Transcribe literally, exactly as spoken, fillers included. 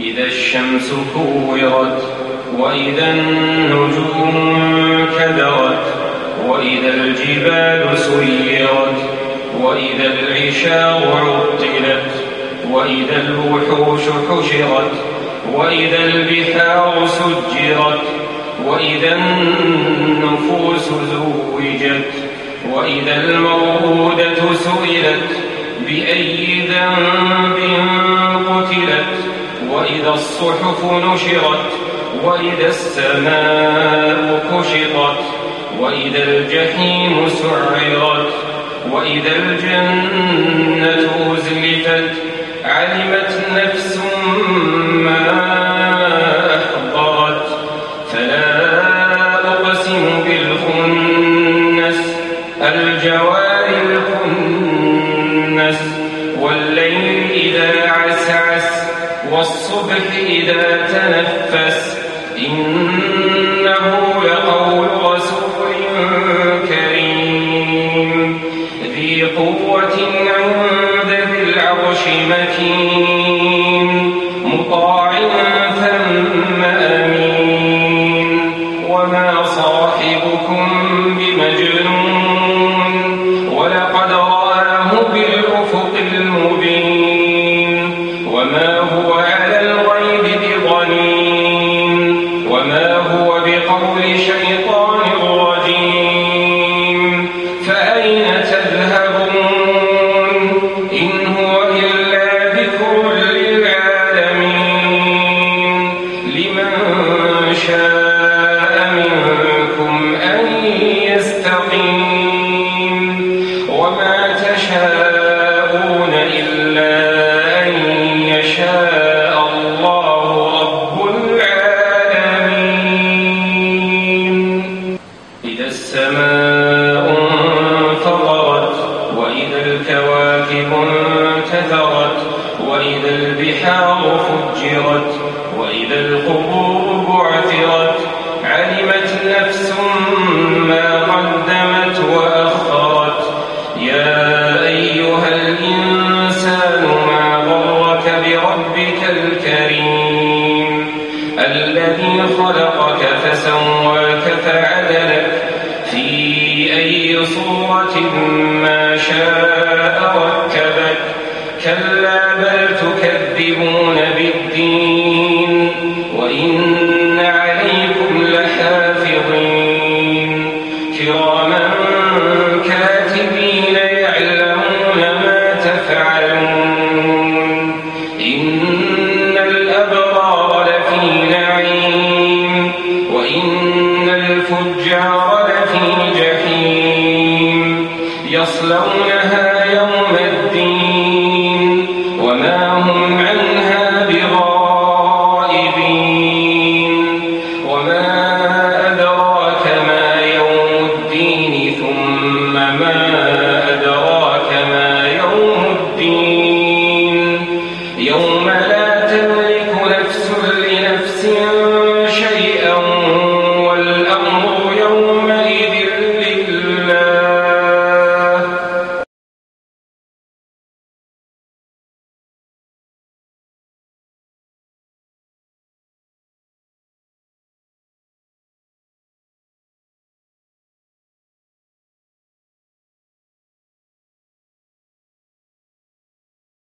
إذا الشمس كورت وإذا النجوم كدرت وإذا الجبال سيرت وإذا العشار عطلت وإذا الوحوش حشرت وإذا البحار سجرت وإذا النفوس زوجت وإذا الموءودة سئلت بأي ذنب قتلت وإذا الصحف نشرت وإذا السماء كشطت وإذا الجحيم سعرت وإذا الجنة أزلفت علمت نفس ما أحضرت فلا أقسم بالخنس الجوار الكنس والليل إذا عسعس والصبح إذا تنفس إنه لقول رسول كريم ذي قوة عند ذي العرش مكين مطاع ثم أمين وما صاحبكم بمجنون ولقد رآه بالأفق المبين وما هو على الغيب بضنين وما هو بقول شيطان رجيم فأين تذهبون إن هو إلا ذكر للعالمين لمن شاء منكم أن يستقيم وما تشاءون إلا أن يشاء الله رب العالمين إذا السماء انفطرت وإذا الكواكب انتثرت وإذا البحار فجرت وإذا القبور بعثرت علمت نفس ما قدمت وأخرت يا أيها الإنسان ما غرك بربك الكريم الذي خلقك فسواك فعدلك في أي صورة ما شاء ركبك كلا بل تكذبون بالدين وإن عليكم لحافظين كراما كاتبين يعلمون ما تفعلون إن الأبرار لفي نعيم وإن الفجار لفي جحيم يصلونها يوم الدين وما هم عنها بغائبين وما أدراك ما يوم الدين ثم ما أدراك ما يوم الدين يوم